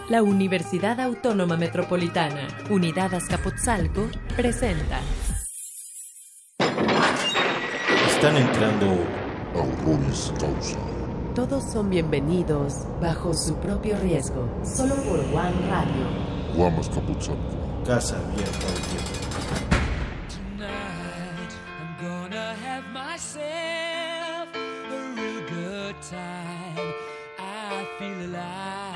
La Universidad Autónoma Metropolitana, Unidad Azcapotzalco, presenta. Están entrando a Horroris Causa. Todos son bienvenidos bajo su propio riesgo, solo por One Radio. Guam Azcapotzalco. Casa abierta al tiempo. Tonight I'm gonna have myself a real good time. I feel alive,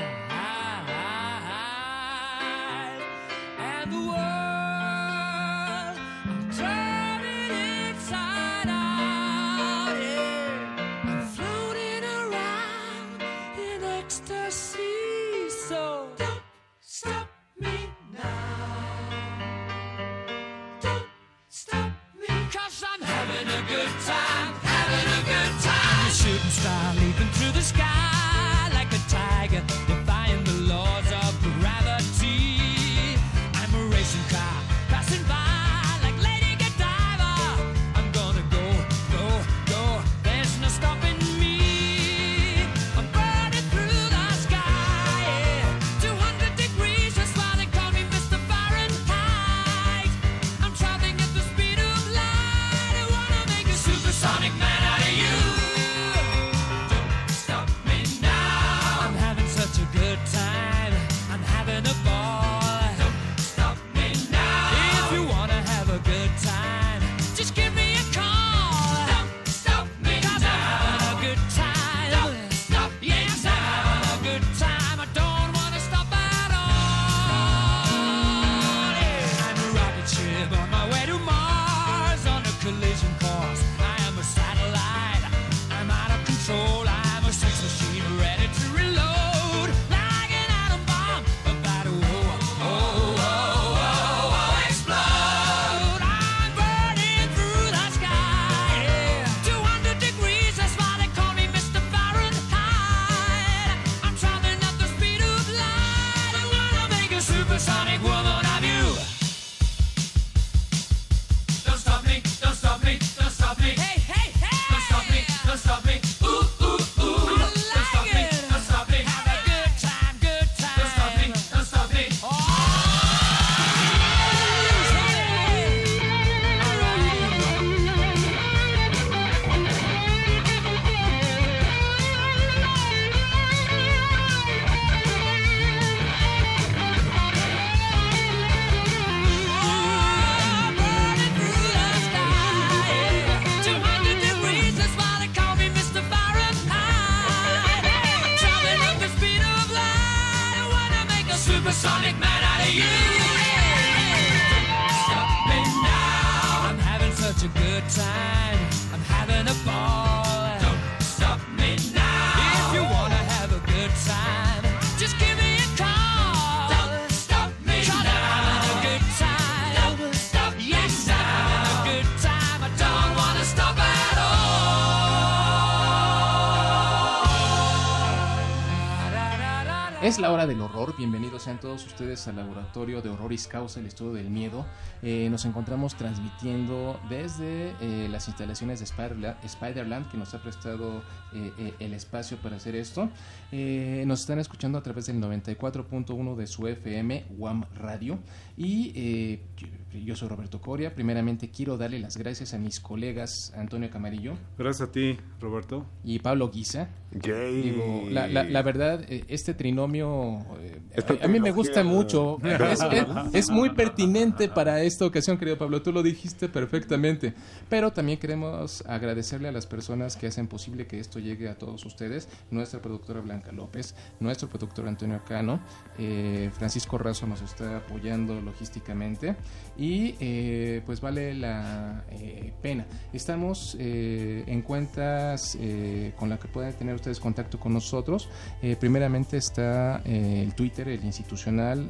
and the world I'm turning inside out. Yeah, I'm floating around in ecstasy. So don't stop me now. Don't stop me, 'cause I'm having a good time, having a good time. I'm a shooting star leaping through the sky like a tiger, defying the laws of gravity. I'm a racing car passing by like Lady Godiva. I'm gonna go, go, go, there's no stopping me. I'm burning through the sky, yeah. 200 degrees, that's why they call me Mr. Fahrenheit. I'm traveling at the speed of light. I wanna make a supersonic man out of you. Don't stop me now. I'm having such a good time. I'm having a ball. Don't stop me now. If you wanna have a good time, just give me a call. Don't stop me now. I'm having a good time. Don't stop me now. I'm having a good time. I don't wanna stop at all. Yeah. I'm a rocket ship on my way to Mars on a collision course. I am a satellite. I'm out of control. I'm a sex machine ready to reload. Like an atom bomb about to explode. I'm burning through the sky. Yeah. 200 degrees, that's why they call me Mr. Fahrenheit. I'm traveling at the speed of light. I'm gonna make a supersonic woman of you. Don't stop me, don't stop me, don't stop me. Hey, hey, hey! Don't stop me, don't stop me. Ooh, ooh, ooh. Don't stop me, don't stop me. Have a good time, good time. Don't stop me, don't stop me. Oh! Burning through the sky. 200 degrees, that's why they call me Mr. Fahrenheit. I'm traveling at the speed of light. I wanna make a supersonic man out of you. Stop me now. I'm having such a good time. I'm having a ball. Don't stop me now. If you wanna have a good time, just give me a call. Don't stop me now. I'm having a good time. Don't stop me now. I'm having a good time. I don't wanna stop at all. Es la hora del horror. Bienvenidos sean todos ustedes al laboratorio de Horroris Causa, el estudio del miedo. Nos encontramos transmitiendo desde las instalaciones de Spiderland, que nos ha prestado el espacio para hacer esto. Nos están escuchando a través del 94.1 de su FM, Guam Radio. Y yo soy Roberto Coria. Primeramente quiero darle las gracias a mis colegas Antonio Camarillo. Gracias a ti, Roberto. Y Pablo Guisa. Yay. Digo, la verdad, este trinomio a mí me gusta mucho. Es muy pertinente para esta ocasión, querido Pablo. Tú lo dijiste perfectamente. Pero también queremos agradecerle a las personas que hacen posible que esto llegue a todos ustedes. Nuestra productora Blanca López, nuestro productor Antonio Cano, Francisco Razo nos está apoyando logísticamente. Y pues vale la pena. Estamos en cuentas con la que pueden tener ustedes contacto con nosotros. Primeramente está el Twitter, el institucional,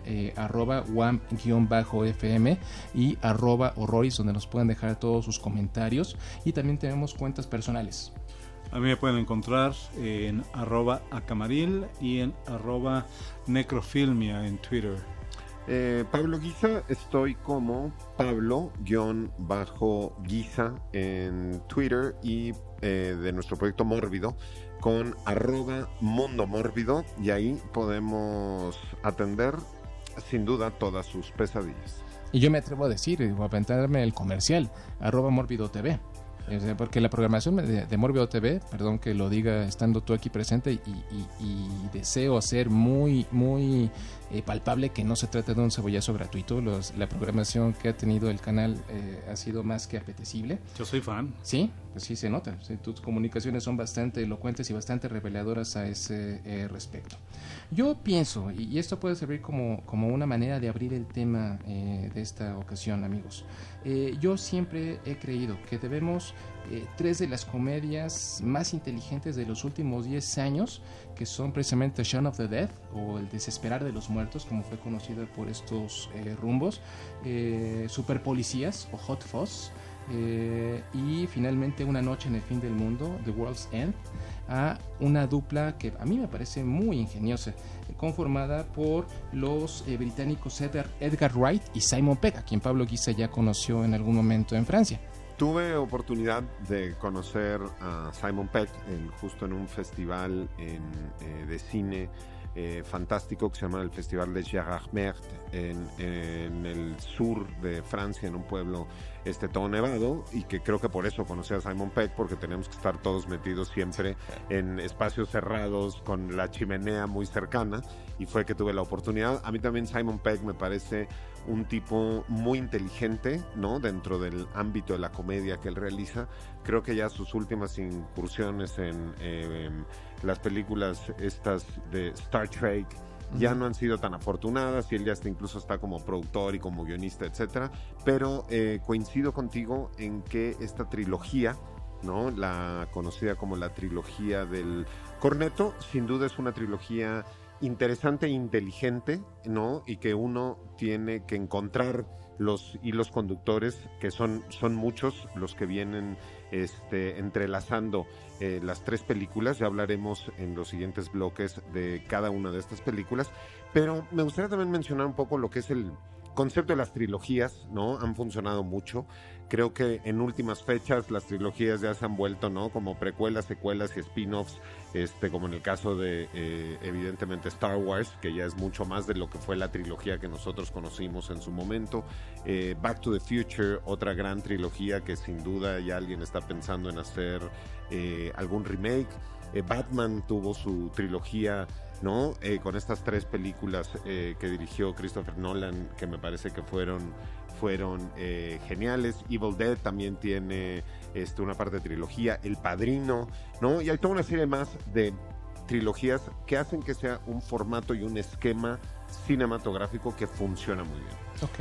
@wam_fm y @horroris, donde nos pueden dejar todos sus comentarios. Y también tenemos cuentas personales. A mí me pueden encontrar en @acamaril y en @necrofilmia en Twitter. Pablo Guisa, estoy como Pablo_Guisa en Twitter y de nuestro proyecto Mórbido con @mundomórbido, y ahí podemos atender sin duda todas sus pesadillas. Y yo me atrevo a decir, a aventarme el comercial, @MórbidoTV. Porque la programación de Mórbido TV, perdón que lo diga estando tú aquí presente, y deseo hacer muy palpable que no se trata de un cebollazo gratuito. La programación que ha tenido el canal ha sido más que apetecible. Yo soy fan. Sí, pues sí se nota. Sí, tus comunicaciones son bastante elocuentes y bastante reveladoras a ese respecto. Yo pienso, y esto puede servir como una manera de abrir el tema de esta ocasión, amigos. Yo siempre he creído que debemos 3 de las comedias más inteligentes de los últimos 10 años, que son precisamente Shaun of the Dead, o El Desesperar de los Muertos, como fue conocida por estos rumbos, Super Policías o Hot Fuzz, y finalmente Una Noche en el Fin del Mundo, The World's End, a una dupla que a mí me parece muy ingeniosa, conformada por los británicos Edgar Wright y Simon Pegg, a quien Pablo Guisa ya conoció en algún momento en Francia. Tuve oportunidad de conocer a Simon Pegg justo en un festival de cine fantástico que se llama el Festival de Gérardmer en el sur de Francia, en un pueblo todo nevado, y que creo que por eso conocí a Simon Pegg, porque tenemos que estar todos metidos siempre en espacios cerrados con la chimenea muy cercana, y fue que tuve la oportunidad. A mí también Simon Pegg me parece un tipo muy inteligente, ¿no? Dentro del ámbito de la comedia que él realiza. Creo que ya sus últimas incursiones en las películas estas de Star Trek ya no han sido tan afortunadas, y él ya incluso está como productor y como guionista, etcétera. Pero coincido contigo en que esta trilogía, ¿no? La conocida como la trilogía del Cornetto, sin duda es una trilogía interesante e inteligente, ¿no? Y que uno tiene que encontrar los hilos conductores, que son muchos los que vienen entrelazando las 3 películas. Ya hablaremos en los siguientes bloques de cada una de estas películas, pero me gustaría también mencionar un poco lo que es el concepto de las trilogías, ¿no? Han funcionado mucho. Creo que en últimas fechas las trilogías ya se han vuelto, ¿no? Como precuelas, secuelas y spin-offs, como en el caso de evidentemente Star Wars, que ya es mucho más de lo que fue la trilogía que nosotros conocimos en su momento. Back to the Future, otra gran trilogía que sin duda ya alguien está pensando en hacer algún remake. Batman tuvo su trilogía, ¿no? Con estas 3 películas que dirigió Christopher Nolan, que me parece que fueron geniales. Evil Dead también tiene una parte de trilogía. El Padrino, ¿no? Y hay toda una serie más de trilogías que hacen que sea un formato y un esquema cinematográfico que funciona muy bien.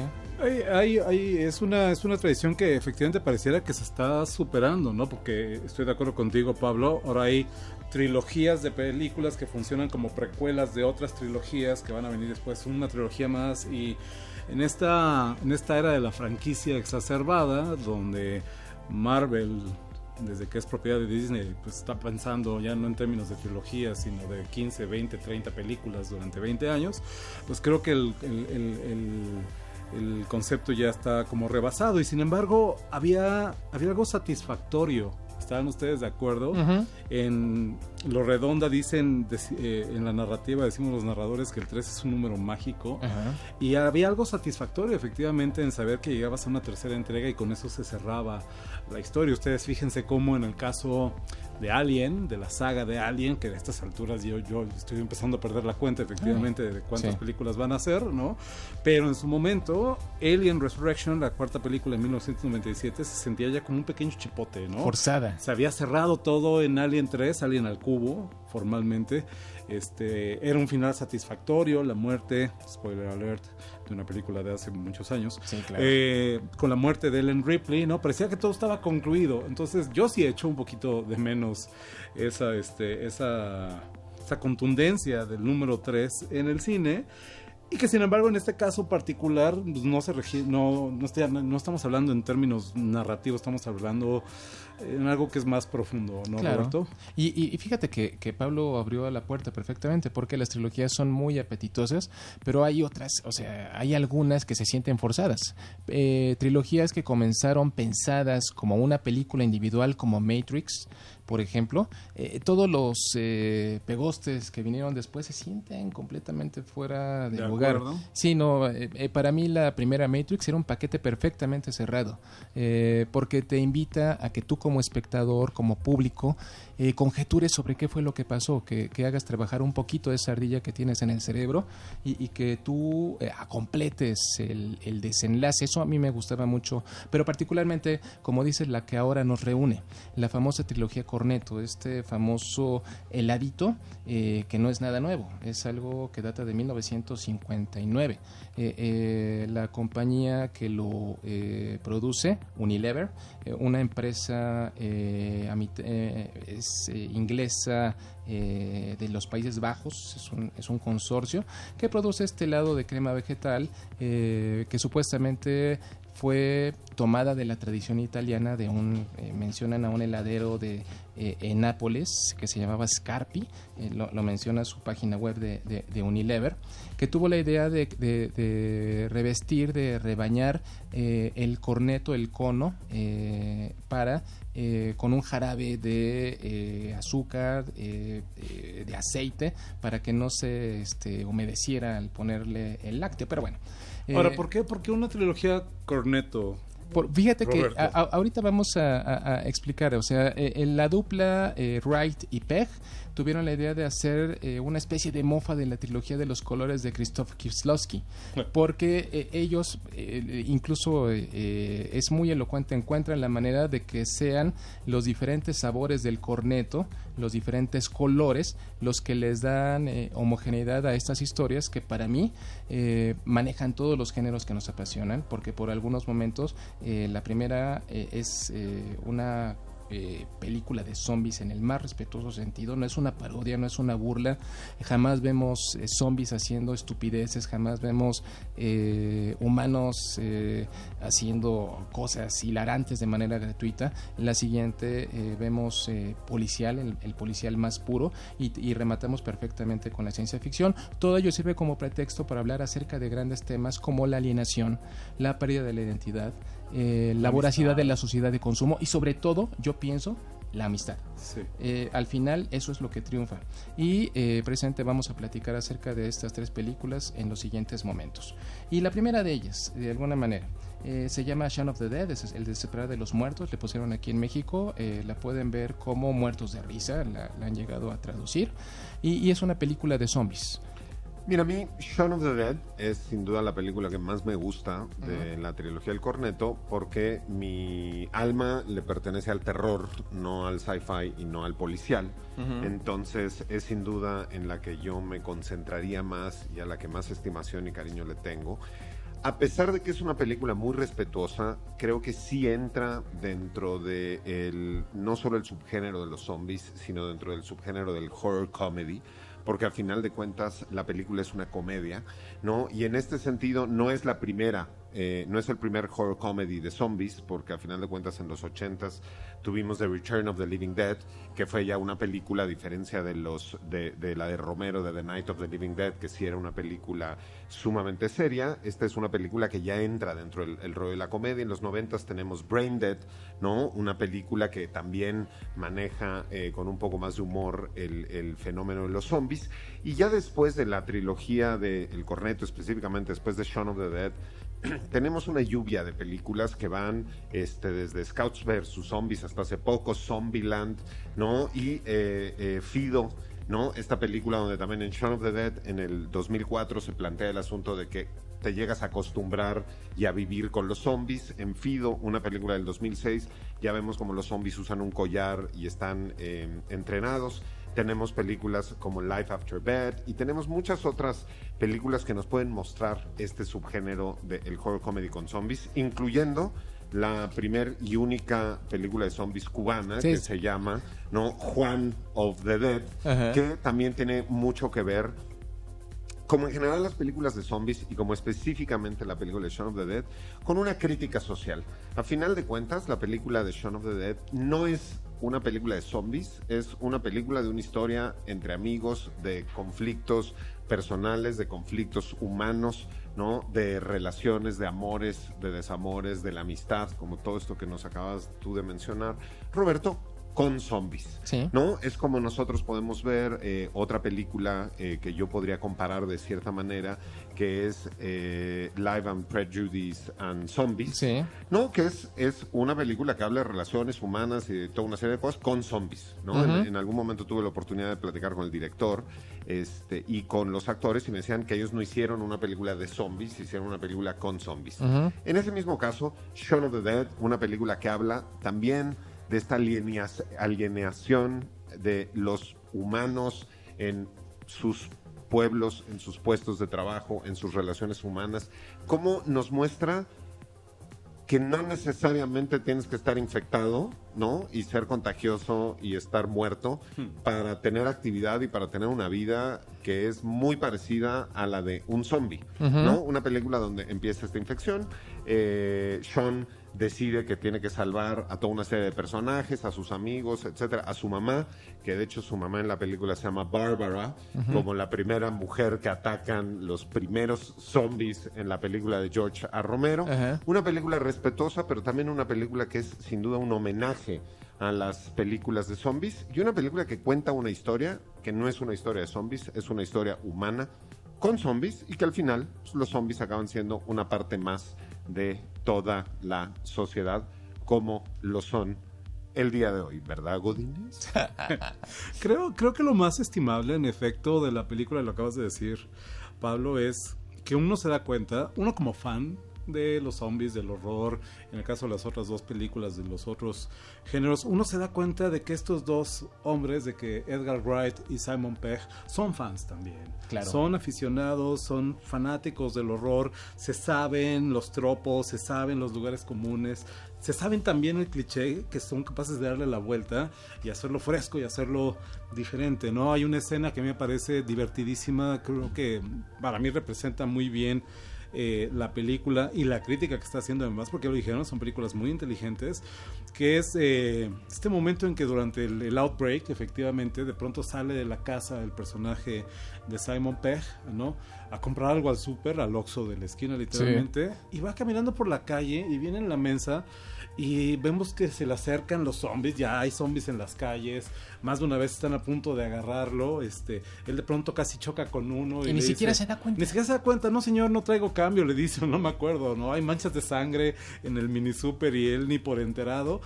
Okay. Es una tradición que efectivamente pareciera que se está superando, ¿no? Porque estoy de acuerdo contigo, Pablo. Ahora hay trilogías de películas que funcionan como precuelas de otras trilogías que van a venir después, una trilogía más, y en esta era de la franquicia exacerbada, donde Marvel, desde que es propiedad de Disney, pues está pensando ya no en términos de trilogías, sino de 15, 20, 30 películas durante 20 años, pues creo que el concepto ya está como rebasado, y sin embargo había algo satisfactorio. ¿Estaban ustedes de acuerdo? Uh-huh. En lo redonda dicen, en la narrativa decimos los narradores que el 3 es un número mágico. Uh-huh. Y había algo satisfactorio efectivamente en saber que llegabas a una tercera entrega y con eso se cerraba la historia. Ustedes fíjense cómo en el caso de Alien, de la saga de Alien, que a estas alturas yo estoy empezando a perder la cuenta efectivamente de cuántas películas van a ser, ¿no? Pero en su momento Alien Resurrection, la 4ª película en 1997, se sentía ya como un pequeño chipote, ¿no? Forzada. Se había cerrado todo en Alien 3, Alien al cubo, formalmente. Era un final satisfactorio, la muerte, spoiler alert, de una película de hace muchos años, sí, claro. Con la muerte de Ellen Ripley, ¿no? Parecía que todo estaba concluido. Entonces yo sí he hecho un poquito de menos esa contundencia del número 3 en el cine. Y que sin embargo en este caso particular pues, no estamos hablando en términos narrativos, estamos hablando en algo que es más profundo, ¿no, claro. Roberto? Y fíjate que Pablo abrió la puerta perfectamente, porque las trilogías son muy apetitosas, pero hay otras, o sea, hay algunas que se sienten forzadas. Trilogías que comenzaron pensadas como una película individual, como Matrix, por ejemplo, todos los pegostes que vinieron después se sienten completamente fuera de lugar. Acuerdo. Sí, no, para mí la primera Matrix era un paquete perfectamente cerrado, porque te invita a que tú como espectador, como público, conjetures sobre qué fue lo que pasó, que hagas trabajar un poquito esa ardilla que tienes en el cerebro y que tú completes el desenlace. Eso a mí me gustaba mucho, pero particularmente, como dices, la que ahora nos reúne, la famosa trilogía Cornetto, este famoso heladito, que no es nada nuevo, es algo que data de 1959. La compañía que lo produce, Unilever, una empresa inglesa de los Países Bajos, es un consorcio que produce este helado de crema vegetal que supuestamente fue tomada de la tradición italiana de mencionan a un heladero en Nápoles que se llamaba Scarpi, lo menciona su página web de Unilever, que tuvo la idea de revestir, de rebañar el corneto, el cono, con un jarabe de azúcar, de aceite, para que no se humedeciera al ponerle el lácteo, pero bueno. Ahora, ¿por qué una trilogía Cornetto? Fíjate Roberto. que ahorita vamos a explicar, o sea, la dupla Wright y Pegg tuvieron la idea de hacer una especie de mofa de la trilogía de los colores de Krzysztof Kieslowski, porque ellos incluso es muy elocuente, encuentran la manera de que sean los diferentes sabores del corneto, los diferentes colores, los que les dan homogeneidad a estas historias que para mí manejan todos los géneros que nos apasionan, porque por algunos momentos la primera es una película de zombies en el más respetuoso sentido, no es una parodia, no es una burla, jamás vemos zombies haciendo estupideces, jamás vemos humanos haciendo cosas hilarantes de manera gratuita. La siguiente vemos policial, el policial más puro, y rematamos perfectamente con la ciencia ficción. Todo ello sirve como pretexto para hablar acerca de grandes temas como la alienación, la pérdida de la identidad, la voracidad de la sociedad de consumo y sobre todo, yo pienso, la amistad. Sí. Al final eso es lo que triunfa y presente vamos a platicar acerca de estas tres películas en los siguientes momentos. Y la primera de ellas, de alguna manera, se llama Shaun of the Dead, es el desesperado de los muertos, le pusieron aquí en México, la pueden ver como Muertos de Risa, la han llegado a traducir, y es una película de zombies. Mira, a mí Shaun of the Dead es sin duda la película que más me gusta de la trilogía del Cornetto, porque mi alma le pertenece al terror, no al sci-fi y no al policial. Entonces es sin duda en la que yo me concentraría más y a la que más estimación y cariño le tengo. A pesar de que es una película muy respetuosa, creo que sí entra dentro de no solo el subgénero de los zombies, sino dentro del subgénero del horror comedy, porque al final de cuentas la película es una comedia, ¿no? Y en este sentido no es la primera, no es el primer horror comedy de zombies, porque al final de cuentas en los 80s tuvimos The Return of the Living Dead, que fue ya una película, a diferencia de la de Romero, de The Night of the Living Dead, que sí era una película sumamente seria. Esta es una película que ya entra dentro del rollo de la comedia. En los 90s tenemos Brain Dead, ¿no? Una película que también maneja con un poco más de humor el fenómeno de los zombies. Y ya después de la trilogía de El Cornetto, específicamente después de Shaun of the Dead, tenemos una lluvia de películas que van desde Scouts vs. Zombies hasta hace poco, Zombieland, ¿no? Y Fido, ¿no? Esta película donde también en Shaun of the Dead en el 2004 se plantea el asunto de que te llegas a acostumbrar y a vivir con los zombies. En Fido, una película del 2006, ya vemos como los zombies usan un collar y están entrenados. Tenemos películas como Life After Bed y tenemos muchas otras películas que nos pueden mostrar este subgénero del horror comedy con zombies, incluyendo la primer y única película de zombies cubana, sí, que se llama, ¿no?, Juan of the Dead, que también tiene mucho que ver como en general las películas de zombies y como específicamente la película de Shaun of the Dead, con una crítica social. A final de cuentas, la película de Shaun of the Dead no es una película de zombies, es una película de una historia entre amigos, de conflictos personales, de conflictos humanos, ¿no? De relaciones, de amores, de desamores, de la amistad, como todo esto que nos acabas tú de mencionar, Roberto, con zombies, Sí. ¿no? Es como nosotros podemos ver otra película que yo podría comparar de cierta manera, que es Live and Prejudice and Zombies, Sí. ¿no? Que es una película que habla de relaciones humanas y de toda una serie de cosas con zombies, ¿no? Ujú. En algún momento tuve la oportunidad de platicar con el director y con los actores y me decían que ellos no hicieron una película de zombies, hicieron una película con zombies. Ujú. En ese mismo caso, Shaun of the Dead, una película que habla también de esta alienación de los humanos en sus pueblos, en sus puestos de trabajo, en sus relaciones humanas, cómo nos muestra que no necesariamente tienes que estar infectado, ¿no? Y ser contagioso y estar muerto para tener actividad y para tener una vida que es muy parecida a la de un zombie, ¿no? Una película donde empieza esta infección, Sean decide que tiene que salvar a toda una serie de personajes, a sus amigos, etcétera, a su mamá, que de hecho su mamá en la película se llama Barbara, como la primera mujer que atacan los primeros zombies en la película de George A. Romero. Ajá. Una película respetuosa, pero también una película que es sin duda un homenaje a las películas de zombies y una película que cuenta una historia que no es una historia de zombies, es una historia humana con zombies y que al final pues, los zombies acaban siendo una parte más de toda la sociedad como lo son el día de hoy, ¿verdad, Godínez? Creo que lo más estimable, en efecto, de la película, lo acabas de decir, Pablo, es que uno se da cuenta, uno como fan de los zombies, del horror, en el caso de las otras dos películas, de los otros géneros, uno se da cuenta de que estos dos hombres, de que Edgar Wright y Simon Pegg, son fans también. Claro. Son aficionados, son fanáticos del horror, se saben los tropos, se saben los lugares comunes, se saben también el cliché, que son capaces de darle la vuelta y hacerlo fresco y hacerlo diferente, ¿no? Hay una escena que me parece divertidísima, creo que para mí representa muy bien la película y la crítica que está haciendo, además, porque lo dijeron, son películas muy inteligentes, que es este momento en que durante el outbreak, efectivamente, de pronto sale de la casa el personaje de Simon Pegg, ¿no? A comprar algo al súper, al Oxxo de la esquina, literalmente, y va caminando por la calle y viene en la mesa y vemos que se le acercan los zombies, ya hay zombies en las calles, más de una vez están a punto de agarrarlo, él de pronto casi choca con uno Y ni le siquiera dice, se da cuenta. Ni siquiera se da cuenta, no señor, no traigo cambio, le dice, no me acuerdo, no hay manchas de sangre en el mini super y él ni por enterado.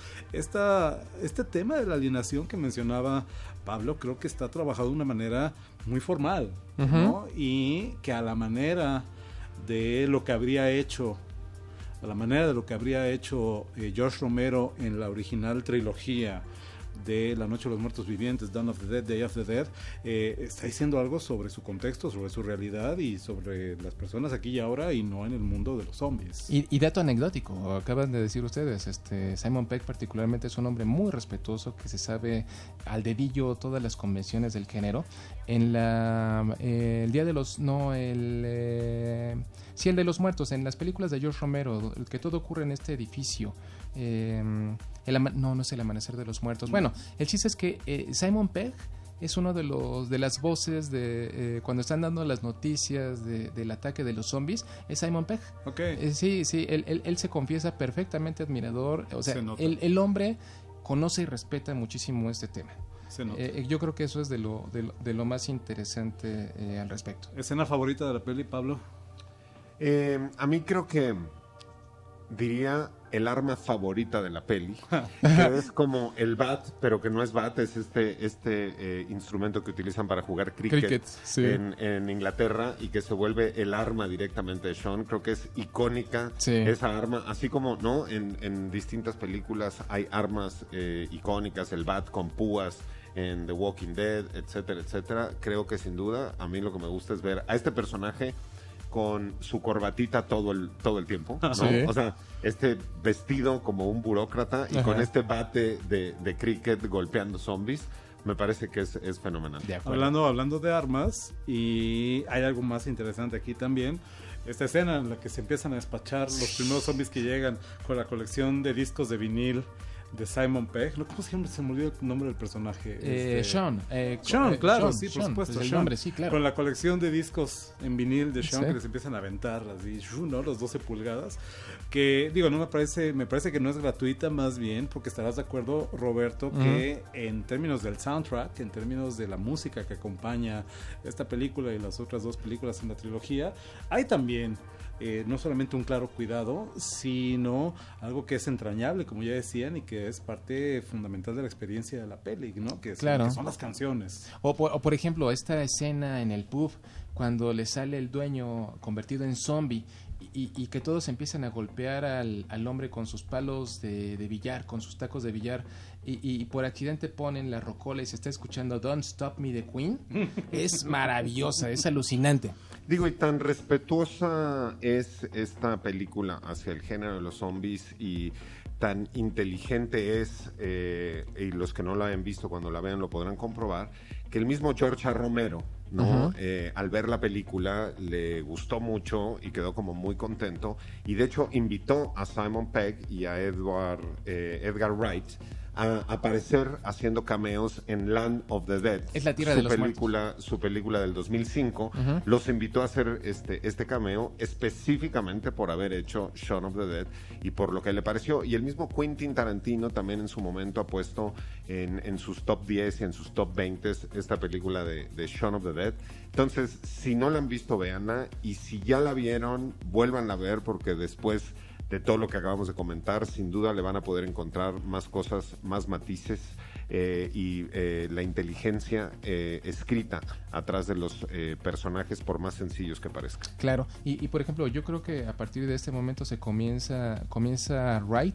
Este tema de la alienación que mencionaba Pablo, creo que está trabajado de una manera muy formal, ¿no? Y que a la manera de lo que habría hecho George Romero en la original trilogía de La Noche de los Muertos Vivientes, Dawn of the Dead, Day of the Dead, está diciendo algo sobre su contexto, sobre su realidad y sobre las personas aquí y ahora y no en el mundo de los zombies. Y dato anecdótico, acaban de decir ustedes, Simon Pegg particularmente es un hombre muy respetuoso que se sabe al dedillo todas las convenciones del género. En el Día de los... el de los Muertos, en las películas de George Romero, que todo ocurre en este edificio. No es el Amanecer de los Muertos. Bueno, el chiste es que Simon Pegg es uno de las voces de cuando están dando las noticias del ataque de los zombies, es Simon Pegg. Okay. Sí, él se confiesa perfectamente admirador, o sea, Se nota. el hombre conoce y respeta muchísimo este tema. Se nota. Yo creo que eso es de lo más interesante al respecto. ¿Escena favorita de la peli, Pablo? A mí creo que diría el arma favorita de la peli, que es como el bat, pero que no es bat, es este instrumento que utilizan para jugar cricket Sí. en Inglaterra y que se vuelve el arma directamente de Sean. Creo que es icónica Sí. esa arma, así como no en distintas películas hay armas icónicas, el bat con púas en The Walking Dead, etcétera, etcétera. Creo que sin duda a mí lo que me gusta es ver a este personaje con su corbatita todo el tiempo, ¿no? Sí. O sea, vestido como un burócrata y Ajá. con este bate de cricket golpeando zombies, me parece que es fenomenal. Hablando de armas, y hay algo más interesante aquí también. Esta escena en la que se empiezan a despachar los primeros zombies que llegan con la colección de discos de vinil de Simon Pegg. ¿Cómo se me olvidó el nombre del personaje? Sean. Sean, claro, Sean, sí, por Sean, supuesto. pues el Sean. nombre, sí, claro. Con la colección de discos en vinil de Sean, Sí. que les empiezan a aventar así, ¿no? Los 12 pulgadas. Que, digo, no me parece que no es gratuita, más bien, porque estarás de acuerdo, Roberto, que en términos del soundtrack, en términos de la música que acompaña esta película y las otras dos películas en la trilogía, hay también no solamente un claro cuidado, sino algo que es entrañable, como ya decían, y que es parte fundamental de la experiencia de la peli, ¿no? Que son las canciones. O por ejemplo, esta escena en el pub, cuando le sale el dueño convertido en zombie y que todos empiezan a golpear al hombre con sus palos de billar, con sus tacos de billar, y por accidente ponen la rocola y se está escuchando Don't Stop Me the Queen. Es maravillosa, es alucinante. Digo, y tan respetuosa es esta película hacia el género de los zombies y tan inteligente es, y los que no la han visto cuando la vean lo podrán comprobar, que el mismo George A. Romero, ¿no? Al ver la película le gustó mucho y quedó como muy contento, y de hecho invitó a Simon Pegg y a Edgar Wright a aparecer haciendo cameos en Land of the Dead. Es la tierra de los muertos. Su película del 2005. Los invitó a hacer este cameo específicamente por haber hecho Shaun of the Dead y por lo que le pareció. Y el mismo Quentin Tarantino también en su momento ha puesto en sus top 10 y en sus top 20 esta película de Shaun of the Dead. Entonces, si no la han visto, véanla, y si ya la vieron, vuélvanla a ver, porque después de todo lo que acabamos de comentar, sin duda le van a poder encontrar más cosas, más matices y la inteligencia escrita atrás de los personajes, por más sencillos que parezcan. Claro, y por ejemplo, yo creo que a partir de este momento se comienza Wright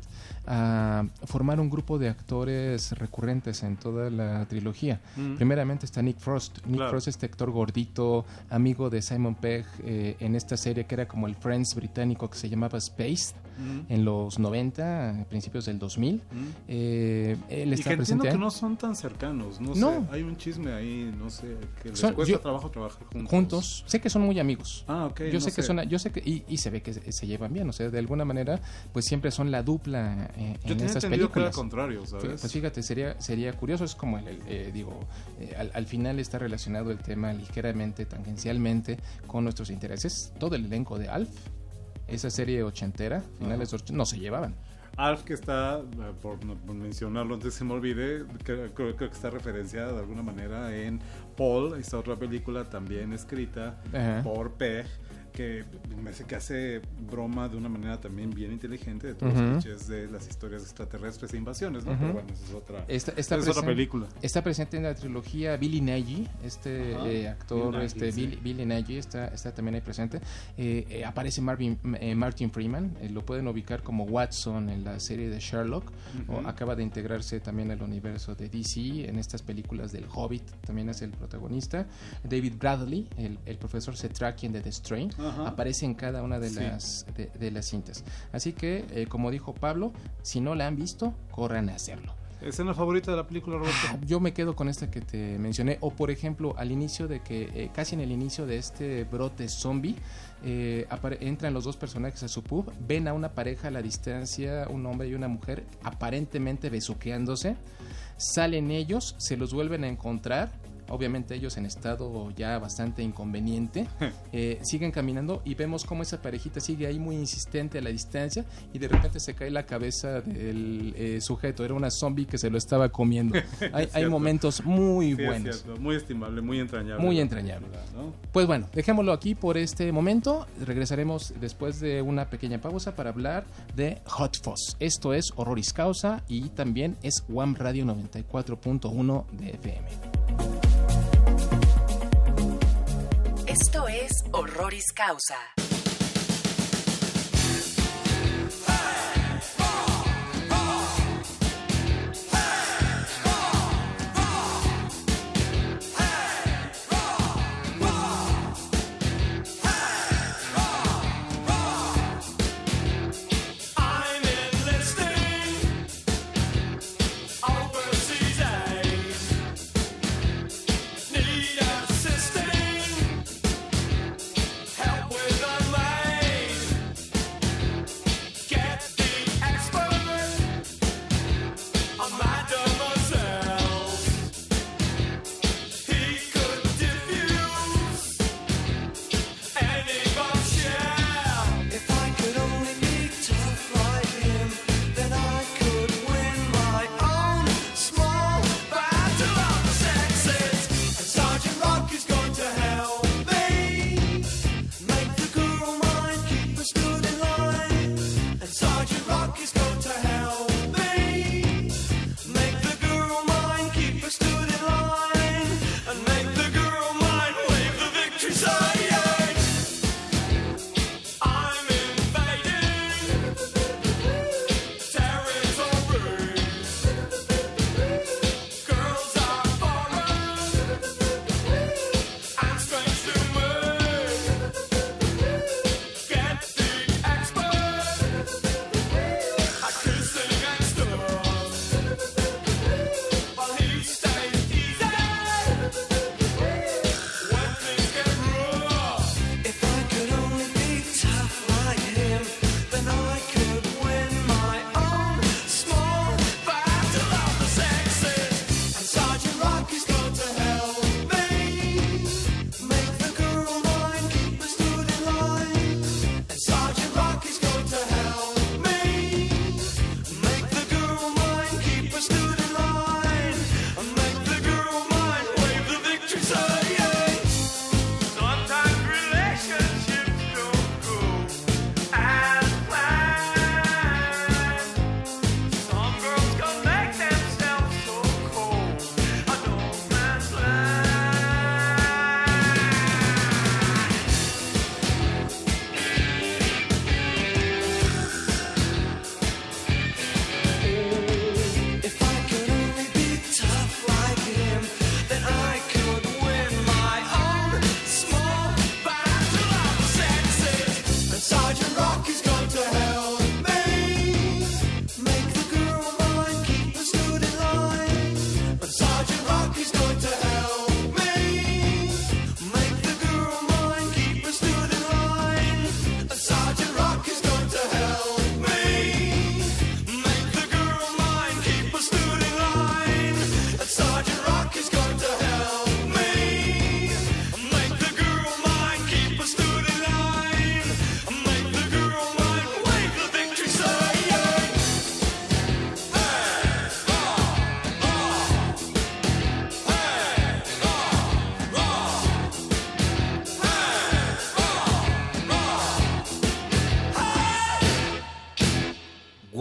a formar un grupo de actores recurrentes en toda la trilogía. Primeramente está Nick Frost. Nick Frost, este actor gordito, amigo de Simon Pegg en esta serie que era como el Friends británico, que se llamaba Space, en los 90, principios del 2000. Él está que presente entiendo ahí. que no son tan cercanos, no sé, hay un chisme ahí, no sé, que les cuesta trabajo trabajar juntos. Sé que son muy amigos. Okay, yo sé que y se ve que se llevan bien, o sea, de alguna manera pues siempre son la dupla en estas películas. Que era al contrario, ¿sabes? Pues fíjate, sería curioso, es como al final está relacionado el tema ligeramente, tangencialmente con nuestros intereses. Todo el elenco de Alf, esa serie ochentera, finales de 80, no se llevaban. Alf, que está, por mencionarlo antes se me olvide, creo que está referenciada de alguna manera en Paul, esta otra película también escrita por Pegg, que me parece que hace broma de una manera también bien inteligente de todos los clichés de las historias extraterrestres e invasiones, ¿no? Pero bueno, esa es otra película. Está presente en la trilogía Billy Nagy, actor, Billy Nagy está también ahí presente. Aparece Martin Freeman, lo pueden ubicar como Watson en la serie de Sherlock, o acaba de integrarse también al universo de DC en estas películas del Hobbit, también es el protagonista. David Bradley, el profesor Cetrakian de The Strain, aparece en cada una de las cintas. Así que, como dijo Pablo, si no la han visto, corran a hacerlo. ¿Escena favorita de la película, Roberto? Yo me quedo con esta que te mencioné, o por ejemplo, al inicio casi en el inicio de este brote zombie, entran los dos personajes a su pub, ven a una pareja a la distancia, un hombre y una mujer, aparentemente besuqueándose, salen ellos, se los vuelven a encontrar, obviamente ellos en estado ya bastante inconveniente, siguen caminando y vemos cómo esa parejita sigue ahí muy insistente a la distancia y de repente se cae la cabeza del sujeto, era una zombie que se lo estaba comiendo. Hay momentos muy buenos. Cierto. Muy estimable, muy entrañable. Muy entrañable, ¿no? Pues bueno, dejémoslo aquí por este momento, regresaremos después de una pequeña pausa para hablar de Hot Fuzz. Esto es Horroris Causa y también es WAM Radio 94.1 de FM. Esto es Horroris Causa. I'm enlisting overseas.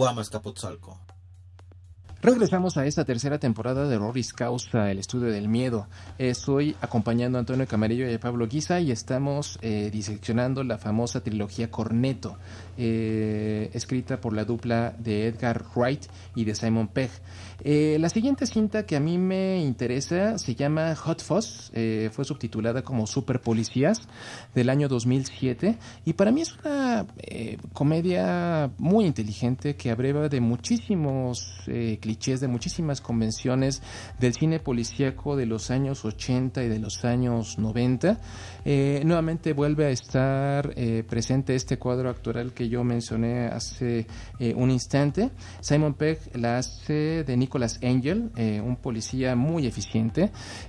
Guam Azcapotzalco. Regresamos a esta tercera temporada de Horroris Causa, el estudio del miedo. Estoy acompañando a Antonio Camarillo y a Pablo Guisa y estamos diseccionando la famosa trilogía Cornetto, escrita por la dupla de Edgar Wright y de Simon Pegg. La siguiente cinta que a mí me interesa se llama Hot Fuzz, fue subtitulada como Super Policías, del año 2007, y para mí es una comedia muy inteligente que abreva de muchísimos clichés, de muchísimas convenciones del cine policíaco de los años 80 y de los años 90. Nuevamente vuelve a estar presente este cuadro actoral que yo mencioné hace un instante. Simon Pegg la hace de Nicholas Angel, un policía muy eficiente.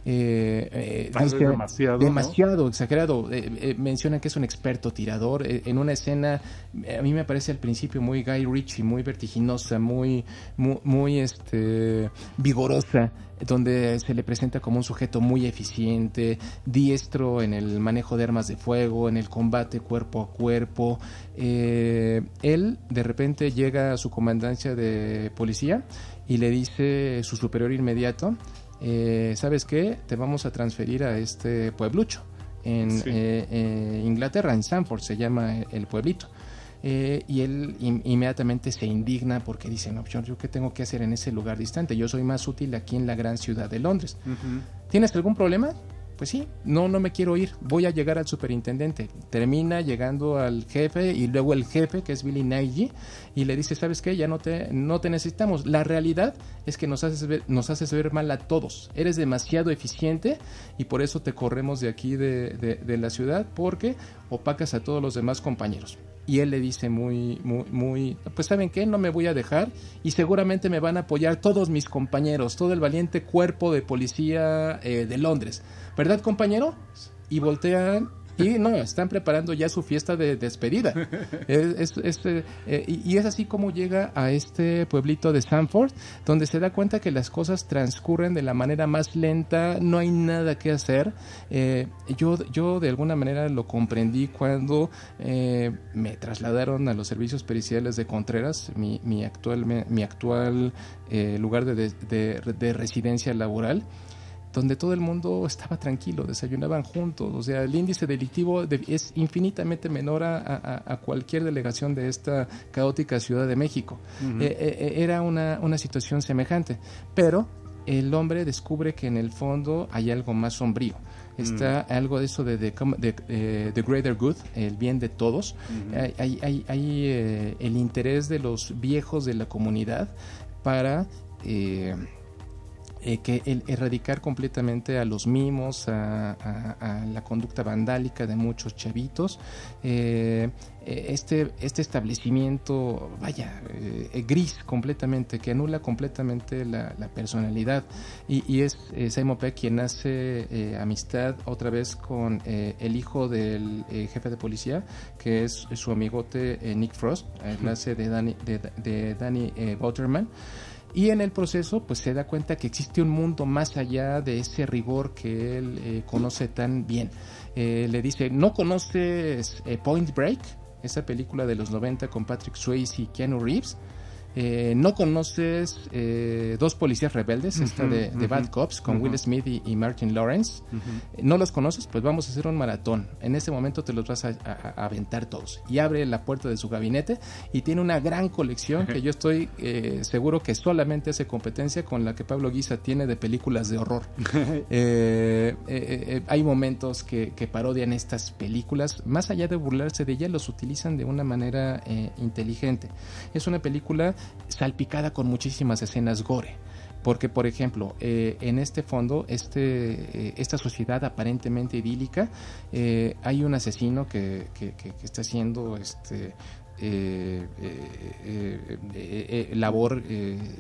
Demasiado, ¿no? Exagerado. Menciona que es un experto tirador. En una escena, a mí me parece al principio muy Guy Ritchie, muy vertiginosa, muy vigorosa, donde se le presenta como un sujeto muy eficiente, diestro en el manejo de armas de fuego, en el combate cuerpo a cuerpo. Él de repente llega a su comandancia de policía y le dice su superior inmediato, ¿sabes qué? Te vamos a transferir a este pueblucho en Inglaterra, en Sanford se llama el pueblito. Y él inmediatamente se indigna porque dice, no, yo qué tengo que hacer en ese lugar distante, yo soy más útil aquí en la gran ciudad de Londres. ¿Tienes algún problema? Pues sí, no me quiero ir, voy a llegar al superintendente. Termina llegando al jefe y luego el jefe, que es Billy Nighy, y le dice, ¿sabes qué? Ya no te necesitamos. La realidad es que nos haces ver mal a todos. Eres demasiado eficiente y por eso te corremos de aquí de la ciudad, porque opacas a todos los demás compañeros. Y él le dice muy, pues ¿saben qué? No me voy a dejar y seguramente me van a apoyar todos mis compañeros, todo el valiente cuerpo de policía de Londres. ¿Verdad, compañero? Y voltean y no, están preparando ya su fiesta de despedida. Y es así como llega a este pueblito de Sanford, donde se da cuenta que las cosas transcurren de la manera más lenta, no hay nada que hacer. Yo de alguna manera lo comprendí cuando me trasladaron a los servicios periciales de Contreras, mi actual lugar de residencia laboral, donde todo el mundo estaba tranquilo, desayunaban juntos. O sea, el índice delictivo es infinitamente menor a cualquier delegación de esta caótica Ciudad de México. Era una situación semejante, pero el hombre descubre que en el fondo hay algo más sombrío. Está algo de eso de the greater good, el bien de todos. Hay el interés de los viejos de la comunidad para que erradicar completamente a los mimos, a la conducta vandálica de muchos chavitos. Este establecimiento, gris completamente, que anula completamente la personalidad, y es Simon Pegg quien hace amistad otra vez con el hijo del jefe de policía, que es su amigote Nick Frost, el hace de Danny Butterman. Y en el proceso pues se da cuenta que existe un mundo más allá de ese rigor que él conoce tan bien. Le dice, ¿no conoces Point Break? Esa película de los 90 con Patrick Swayze y Keanu Reeves. ¿No conoces Dos Policías Rebeldes? Esta de Bad Cops con Will Smith y Martin Lawrence. ¿No los conoces? Pues vamos a hacer un maratón. En ese momento te los vas a aventar todos. Y abre la puerta de su gabinete y tiene una gran colección que yo estoy seguro que solamente hace competencia con la que Pablo Guisa tiene de películas de horror. Hay momentos que parodian estas películas. Más allá de burlarse de ellas, los utilizan de una manera inteligente. Es una película salpicada con muchísimas escenas gore, porque por ejemplo en este fondo esta sociedad aparentemente idílica, hay un asesino que está haciendo labor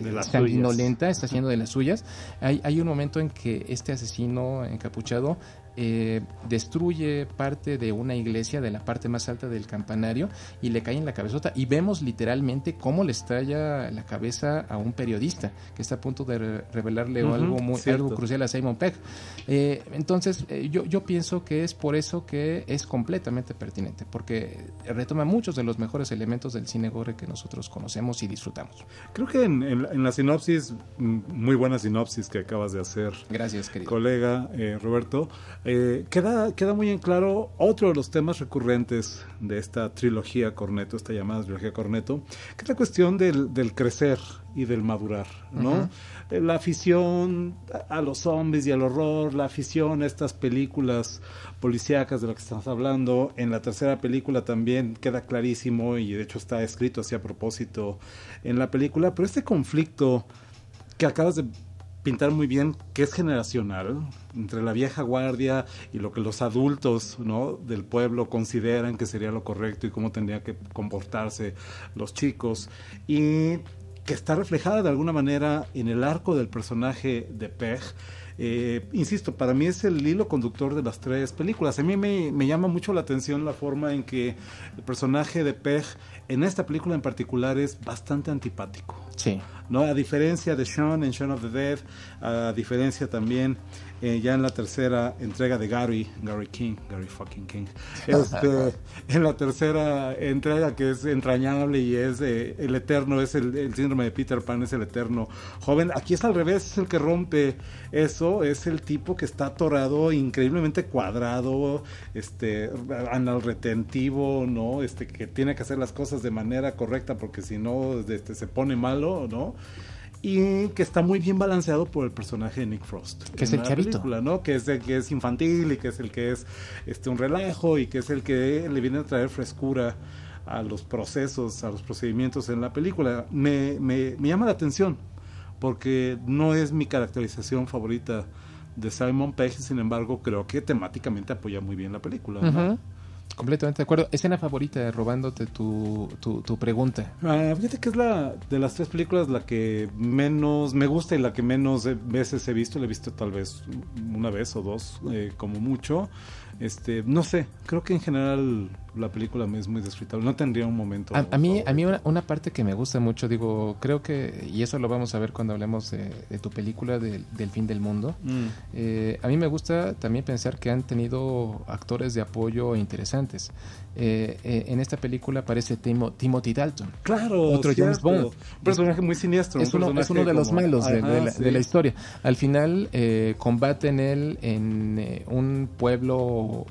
sanguinolenta, está haciendo de las suyas. Hay un momento en que este asesino encapuchado destruye parte de una iglesia, de la parte más alta del campanario, y le cae en la cabezota, y vemos literalmente cómo le estalla la cabeza a un periodista que está a punto de revelarle algo crucial a Simon Pegg. Entonces yo pienso que es por eso que es completamente pertinente, porque retoma muchos de los mejores elementos del cine gore que nosotros conocemos y disfrutamos. Creo que en la sinopsis, muy buena sinopsis que acabas de hacer, gracias, querido colega Roberto, queda muy en claro otro de los temas recurrentes de esta trilogía Cornetto, esta llamada trilogía Cornetto, que es la cuestión del crecer y del madurar, ¿no? Uh-huh. La afición a los zombies y al horror, la afición a estas películas policíacas de las que estamos hablando. En la tercera película también queda clarísimo, y de hecho está escrito así a propósito en la película, pero este conflicto que acabas de pintar muy bien, que es generacional, entre la vieja guardia y lo que los adultos, ¿no?, del pueblo consideran que sería lo correcto y cómo tendrían que comportarse los chicos, y que está reflejada de alguna manera en el arco del personaje de Pegg. Insisto, para mí es el hilo conductor de las tres películas. A mí me llama mucho la atención la forma en que el personaje de Pegg en esta película en particular es bastante antipático. Sí. ¿No? A diferencia de Shaun en Shaun of the Dead, a diferencia también ya en la tercera entrega de Gary fucking King, en la tercera entrega, que es entrañable y es el eterno, es el síndrome de Peter Pan, es el eterno joven. Aquí es al revés, es el que rompe eso, es el tipo que está atorado, increíblemente cuadrado, anal retentivo, ¿no? Que tiene que hacer las cosas de manera correcta porque si no se pone malo, ¿no? Y que está muy bien balanceado por el personaje de Nick Frost, que es el chavito, película, ¿no? Que es el que es infantil y que es el que es un relajo y que es el que le viene a traer frescura a los procesos, a los procedimientos en la película. Me llama la atención porque no es mi caracterización favorita de Simon Pegg, sin embargo creo que temáticamente apoya muy bien la película, ¿no? Uh-huh. Completamente de acuerdo. Escena favorita, robándote tu pregunta. Fíjate que es de las tres películas la que menos me gusta y la que menos veces he visto. La he visto tal vez una vez o dos, como mucho. No sé, creo que en general la película me es muy disfrutable. No tendría un momento. A mí una parte que me gusta mucho, creo que, y eso lo vamos a ver cuando hablemos de tu película del fin del mundo. A mí me gusta también pensar que han tenido actores de apoyo interesantes. En esta película aparece Timothy Dalton. Claro, otro James Bond. Un personaje muy siniestro. Es uno de los malos de la historia. Al final combaten él en un pueblo,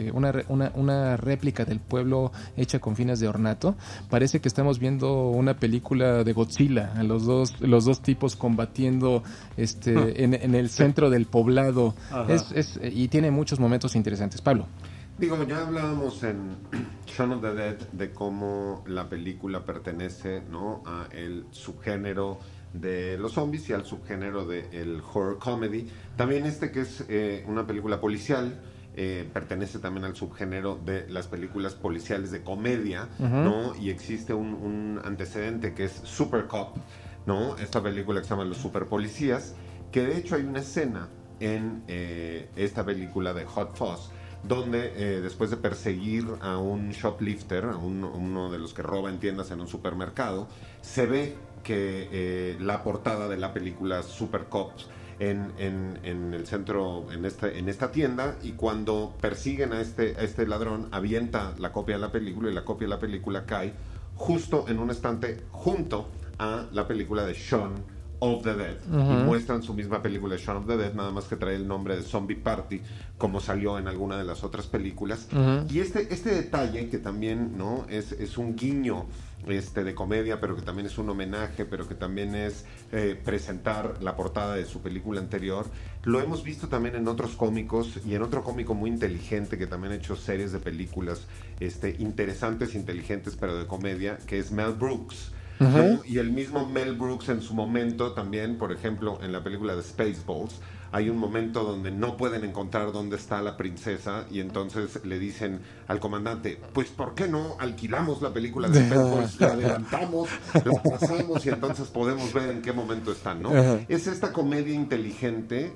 una réplica del pueblo hecha con fines de ornato. Parece que estamos viendo una película de Godzilla, a los dos tipos combatiendo en el centro del poblado. Y tiene muchos momentos interesantes. Pablo. Ya hablábamos en Shaun of the Dead de cómo la película pertenece, ¿no?, a el subgénero de los zombies y al subgénero del horror comedy. También que es una película policial, pertenece también al subgénero de las películas policiales de comedia, ¿no? Y existe un antecedente que es Super Cop, ¿no? Esta película que se llama Los Super Policías, que de hecho hay una escena en esta película de Hot Fuzz donde después de perseguir a un shoplifter, a uno de los que roba en tiendas en un supermercado, se ve que la portada de la película Super Cops en el centro, en esta tienda, y cuando persiguen a este ladrón, avienta la copia de la película y la copia de la película cae justo en un estante junto a la película de Shaun of the Dead, y muestran su misma película de Shaun of the Dead, nada más que trae el nombre de Zombie Party, como salió en alguna de las otras películas. Y este detalle que también, ¿no?, es un guiño de comedia, pero que también es un homenaje, pero que también es presentar la portada de su película anterior. Lo hemos visto también en otros cómicos, y en otro cómico muy inteligente que también ha hecho series de películas interesantes, inteligentes, pero de comedia, que es Mel Brooks. Y el mismo Mel Brooks en su momento también, por ejemplo, en la película de Spaceballs, hay un momento donde no pueden encontrar dónde está la princesa, y entonces le dicen al comandante, pues ¿por qué no alquilamos la película de Spaceballs, la adelantamos, la pasamos y entonces podemos ver en qué momento están, ¿no? Es esta comedia inteligente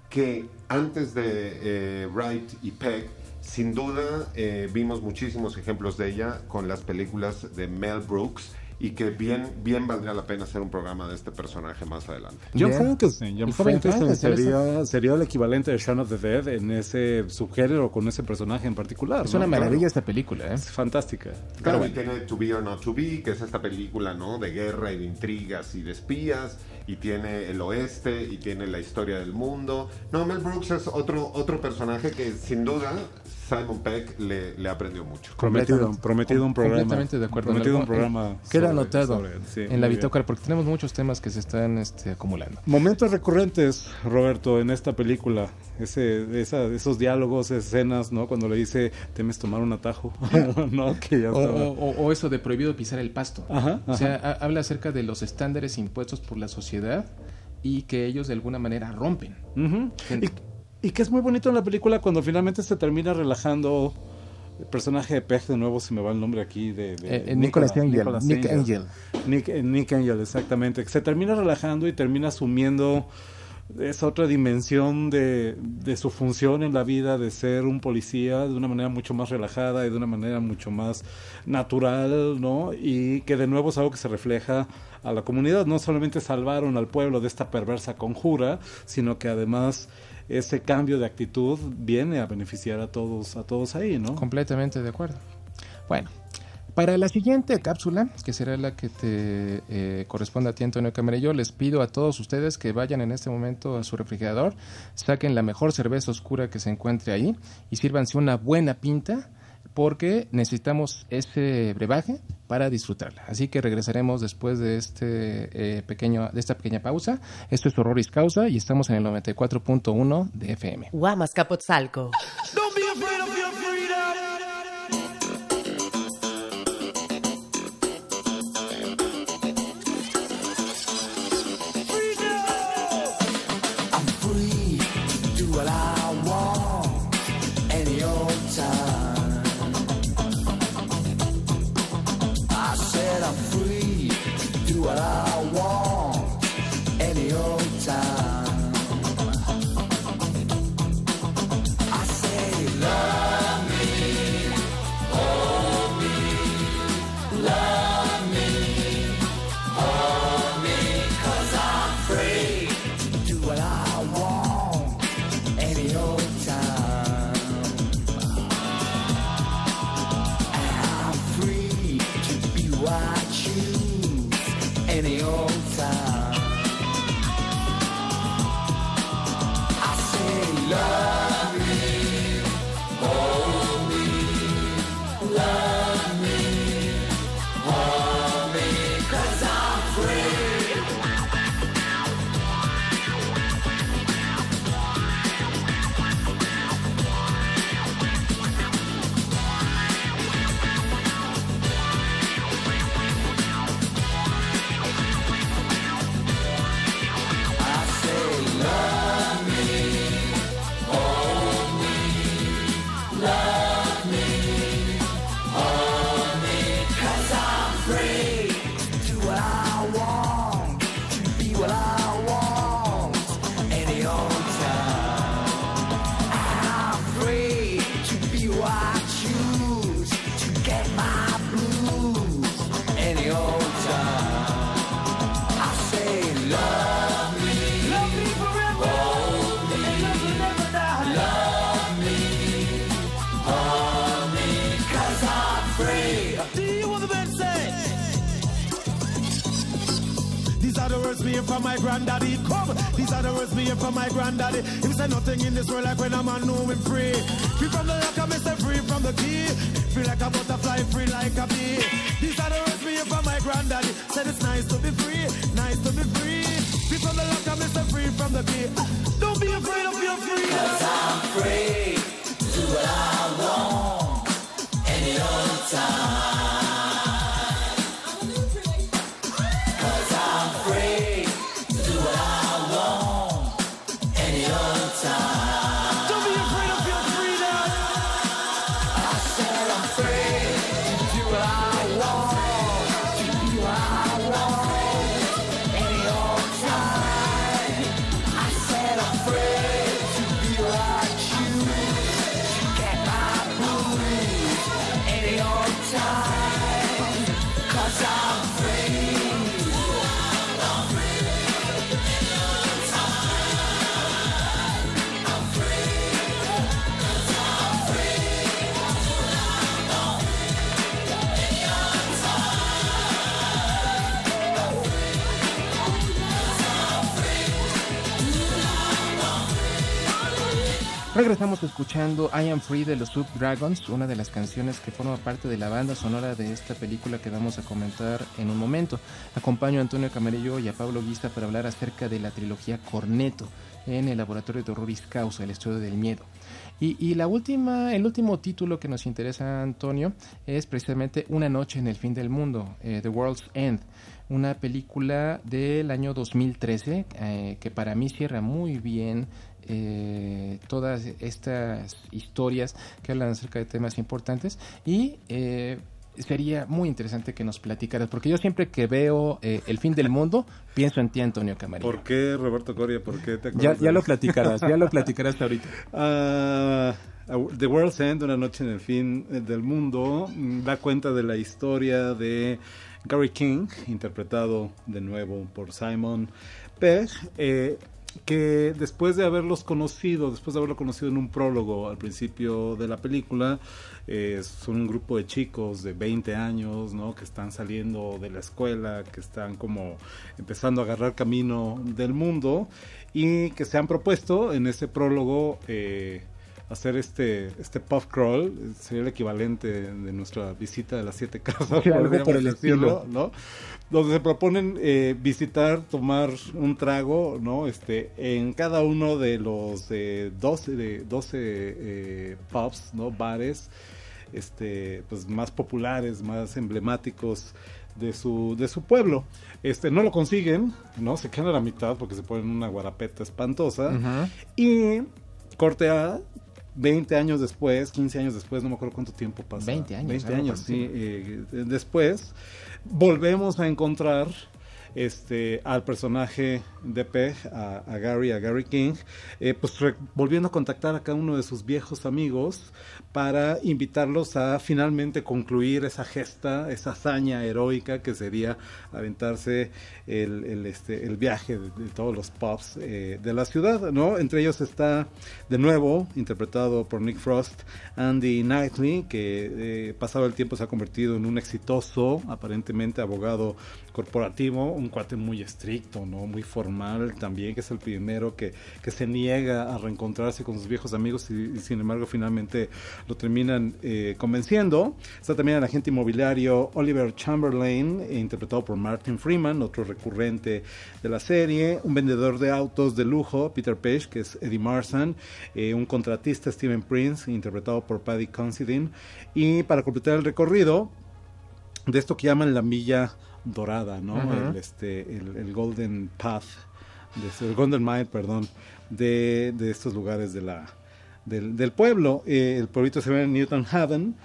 que antes de Wright y Peck, sin duda vimos muchísimos ejemplos de ella con las películas de Mel Brooks, y que bien valdría la pena hacer un programa de este personaje más adelante. John Frankenstein sería el equivalente de Shaun of the Dead en ese subgénero, con ese personaje en particular. Es una maravilla esta película, Es fantástica. Claro, y tiene To Be or Not To Be, que es esta película, ¿no?, de guerra y de intrigas y de espías, y tiene el oeste, y tiene la historia del mundo. No, Mel Brooks es otro personaje que sin duda Simon Pegg le aprendió mucho. Prometido un programa. Completamente de acuerdo. Prometido un programa. Queda anotado en la bitácora, porque tenemos muchos temas que se están acumulando. Momentos recurrentes, Roberto, en esta película. Esos diálogos, escenas, ¿no? Cuando le dice, temes tomar un atajo, ¿no? Que ya o eso de prohibido pisar el pasto. Ajá. O sea, habla acerca de los estándares impuestos por la sociedad y que ellos de alguna manera rompen. Uh-huh. Y que es muy bonito en la película cuando finalmente se termina relajando el personaje de Pegg, de nuevo se me va el nombre aquí de Nick Angel. Nick Angel, exactamente, que se termina relajando y termina asumiendo esa otra dimensión de su función en la vida, de ser un policía de una manera mucho más relajada y de una manera mucho más natural, ¿no? Y que de nuevo es algo que se refleja a la comunidad. No solamente salvaron al pueblo de esta perversa conjura, sino que además ese cambio de actitud viene a beneficiar a todos ahí, ¿no? Completamente de acuerdo. Bueno, para la siguiente cápsula, que será la que te corresponde a ti, Antonio Camarillo, les pido a todos ustedes que vayan en este momento a su refrigerador, saquen la mejor cerveza oscura que se encuentre ahí y sírvanse una buena pinta, porque necesitamos ese brebaje para disfrutarla. Así que regresaremos después de esta pequeña pausa. Esto es Horroris Causa y estamos en el 94.1 de FM. Guamas Capotzalco. Don't be afraid of your freedom. I'm free to do what I want any old time. I said I'm free to do what I want any old time. I say love me, hold me, love me, hold me, 'cause I'm free to do what I want any old time. I'm free to be who I choose any old time. I say love me, hold me, love me, hold me, 'cause I'm free. I say love me, hold me, love me, hold me, 'cause I'm free to do what I want, to be what I want any old time. I'm free to be who I choose, to get my blues any old time. I say love me, love me forever, hold me, and love will never die. Love me, hold me, 'cause I'm free. Do you want the man say? These are the words me hear from my granddaddy. Come, these are the words me hear from my granddaddy. Him say nothing in this world like when a man know him free. Free from the lock, I say free from the key. Free like a butterfly, free like a bee. These are the words me hear from my granddaddy. Said it's nice to be free, nice to be free. Free from the lock, I say free from the key. Don't be afraid of your freedom. 'Cause I'm free to do what I want any old time. 'Cause I'm free to do what I want any old time. Don't be afraid of your freedom. I said I'm free to do what I want, to be what I want any old time. I said I'm free Regresamos escuchando I Am Free de los Subdragons, una de las canciones que forma parte de la banda sonora de esta película que vamos a comentar en un momento. Acompaño a Antonio Camarillo y a Pablo Guista para hablar acerca de la trilogía Cornetto en el Laboratorio de Horroris Causa, el estudio del miedo. Y el último título que nos interesa, Antonio, es precisamente Una noche en el fin del mundo, The World's End, una película del año 2013 que para mí cierra muy bien todas estas historias que hablan acerca de temas importantes y sería muy interesante que nos platicaras, porque yo siempre que veo El fin del mundo pienso en ti, Antonio Camarillo. ¿Por qué, Roberto Coria? ¿Por qué te acuerdas? Ya lo platicarás ahorita. The World's End, Una noche en el fin del mundo, da cuenta de la historia de Gary King, interpretado de nuevo por Simon Pegg, que después de haberlo conocido en un prólogo al principio de la película, son un grupo de chicos de 20 años, ¿no? Que están saliendo de la escuela, que están como empezando a agarrar camino del mundo y que se han propuesto en ese prólogo hacer este pub crawl, sería el equivalente de nuestra visita de las 7 casas, sí, algo por el estilo, ¿no? Donde se proponen visitar, tomar un trago, ¿no? En cada uno de los 12 pubs, ¿no? Bares, pues más populares, más emblemáticos de su pueblo. No lo consiguen, ¿no? Se quedan a la mitad porque se ponen una guarapeta espantosa. Uh-huh. Y corte A, 20 años después, 15 años después, no me acuerdo cuánto tiempo pasa. 20 años, sí. Después, volvemos a encontrar al personaje de Pegg, a Gary King, volviendo a contactar a cada uno de sus viejos amigos para invitarlos a finalmente concluir esa gesta, esa hazaña heroica que sería aventarse el viaje de todos los pubs de la ciudad, ¿no? Entre ellos está, de nuevo, interpretado por Nick Frost, Andy Knightley, que pasado el tiempo se ha convertido en un exitoso, aparentemente abogado corporativo, un cuate muy estricto, ¿no? Muy formal también, que es el primero que se niega a reencontrarse con sus viejos amigos y sin embargo finalmente lo terminan convenciendo. Está también el agente inmobiliario Oliver Chamberlain, interpretado por Martin Freeman, otro recurrente de la serie, un vendedor de autos de lujo, Peter Page, que es Eddie Marsan, un contratista, Steven Prince, interpretado por Paddy Considine, y para completar el recorrido de esto que llaman la milla dorada, ¿no? Uh-huh. El Golden Path, el Golden Mile, perdón, de estos lugares del pueblo. El pueblito se llama Newton Haven,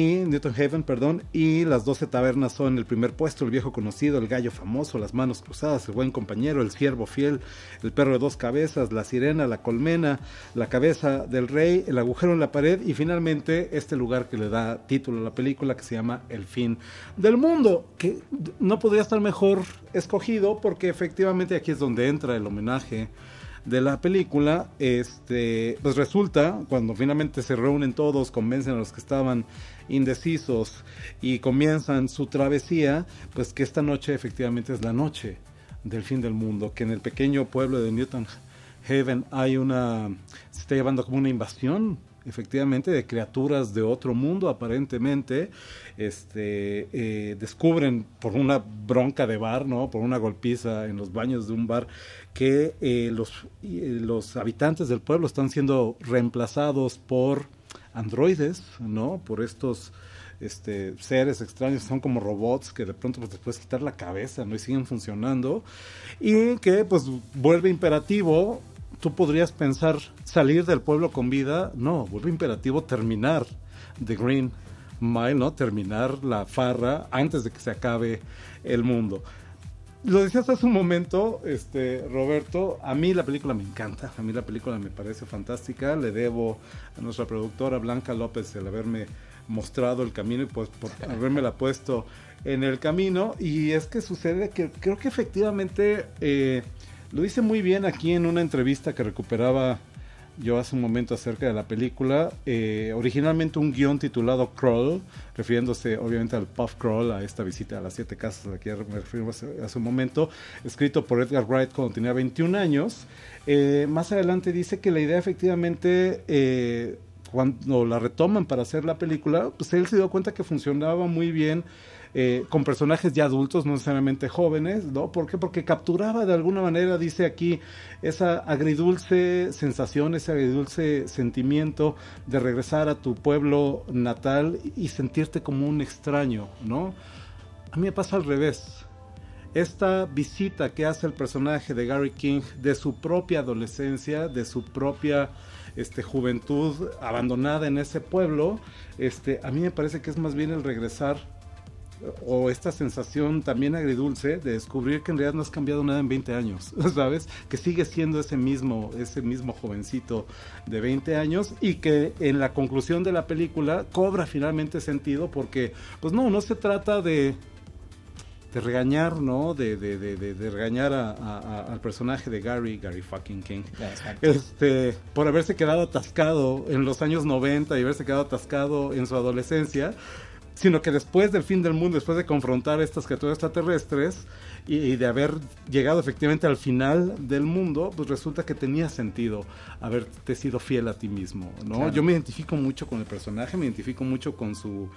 y las 12 tabernas son el primer puesto, el viejo conocido, el gallo famoso, las manos cruzadas, el buen compañero, el ciervo fiel, el perro de 2 cabezas, la sirena, la colmena, la cabeza del rey, el agujero en la pared y finalmente este lugar que le da título a la película, que se llama El fin del mundo, que no podría estar mejor escogido porque efectivamente aquí es donde entra el homenaje de la película. Pues resulta, cuando finalmente se reúnen todos, convencen a los que estaban indecisos y comienzan su travesía, pues que esta noche efectivamente es la noche del fin del mundo, que en el pequeño pueblo de Newton Haven se está llevando como una invasión, efectivamente, de criaturas de otro mundo, aparentemente. Descubren por una bronca de bar, ¿no? Por una golpiza en los baños de un bar, que los habitantes del pueblo están siendo reemplazados por androides, ¿no? Por estos seres extraños, son como robots que de pronto pues, les puedes quitar la cabeza, ¿no? Y siguen funcionando, y que pues vuelve imperativo. Tú podrías pensar salir del pueblo con vida, no, vuelve imperativo terminar The Green Mile, ¿no? Terminar la farra antes de que se acabe el mundo. Lo decías hace un momento, Roberto, a mí la película me encanta, a mí la película me parece fantástica, le debo a nuestra productora Blanca López el haberme mostrado el camino y pues por habérmela puesto en el camino, y es que sucede que creo que efectivamente lo dice muy bien aquí en una entrevista que recuperaba yo hace un momento acerca de la película. Originalmente un guión titulado Crawl, refiriéndose obviamente al Puff Crawl, a esta visita a las 7 casas a la que me refiero hace un momento, escrito por Edgar Wright cuando tenía 21 años. Más adelante dice que la idea efectivamente, cuando la retoman para hacer la película, pues él se dio cuenta que funcionaba muy bien con personajes ya adultos, no necesariamente jóvenes, ¿no? ¿Por qué? Porque capturaba de alguna manera, dice aquí, esa agridulce sensación, ese agridulce sentimiento de regresar a tu pueblo natal y sentirte como un extraño, ¿no? A mí me pasa al revés. Esta visita que hace el personaje de Gary King de su propia adolescencia, de su propia juventud abandonada en ese pueblo, a mí me parece que es más bien el regresar, o esta sensación también agridulce de descubrir que en realidad no has cambiado nada en 20 años, ¿sabes? Que sigue siendo ese mismo jovencito de 20 años y que en la conclusión de la película cobra finalmente sentido porque, pues no se trata de regañar, ¿no? De regañar al personaje de Gary fucking King. Por haberse quedado atascado en los años 90 y haberse quedado atascado en su adolescencia, sino que después del fin del mundo, después de confrontar estas criaturas extraterrestres y de haber llegado efectivamente al final del mundo, pues resulta que tenía sentido haberte sido fiel a ti mismo, ¿no? Claro. Yo me identifico mucho con el personaje, me identifico mucho con su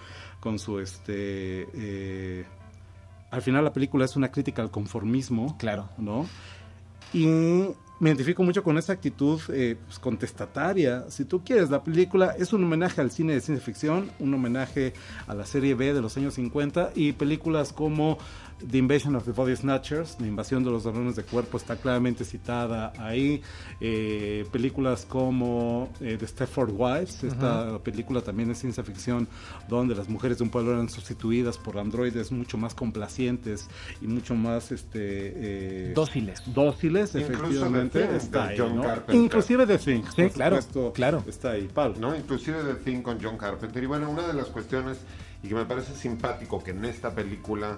al final la película es una crítica al conformismo, claro, ¿no? Y me identifico mucho con esa actitud pues, contestataria. Si tú quieres, la película es un homenaje al cine de ciencia ficción, un homenaje a la serie B de los años 50, y películas como The Invasion of the Body Snatchers, la invasión de los ladrones de cuerpo, está claramente citada ahí. Películas como The Stepford Wives, esta película también es ciencia ficción, donde las mujeres de un pueblo eran sustituidas por androides mucho más complacientes y mucho más dóciles, efectivamente. Está ahí, John ¿no? Carpenter. Inclusive The Thing, sí, claro. Está ahí, Pablo. ¿No? Inclusive The Thing con John Carpenter. Y bueno, una de las cuestiones y que me parece simpático que en esta película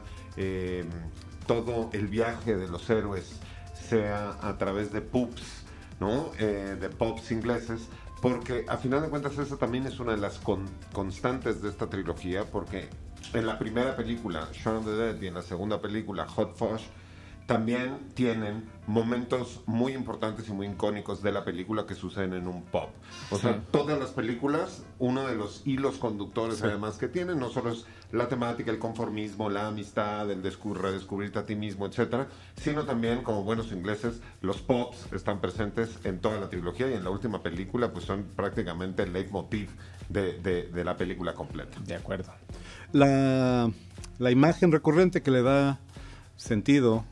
todo el viaje de los héroes sea a través de pubs, ¿no? De pubs ingleses, porque a final de cuentas esa también es una de las constantes de esta trilogía, porque en la primera película Shaun of the Dead y en la segunda película Hot Fuzz también tienen momentos muy importantes y muy icónicos de la película que suceden en un pub. O sea, todas las películas, uno de los hilos conductores además que tienen, no solo es la temática, el conformismo, la amistad, el redescubrirte a ti mismo, etcétera, sino también, como buenos ingleses, los pubs están presentes en toda la trilogía y en la última película pues son prácticamente el leitmotiv de la película completa. De acuerdo. La imagen recurrente que le da sentido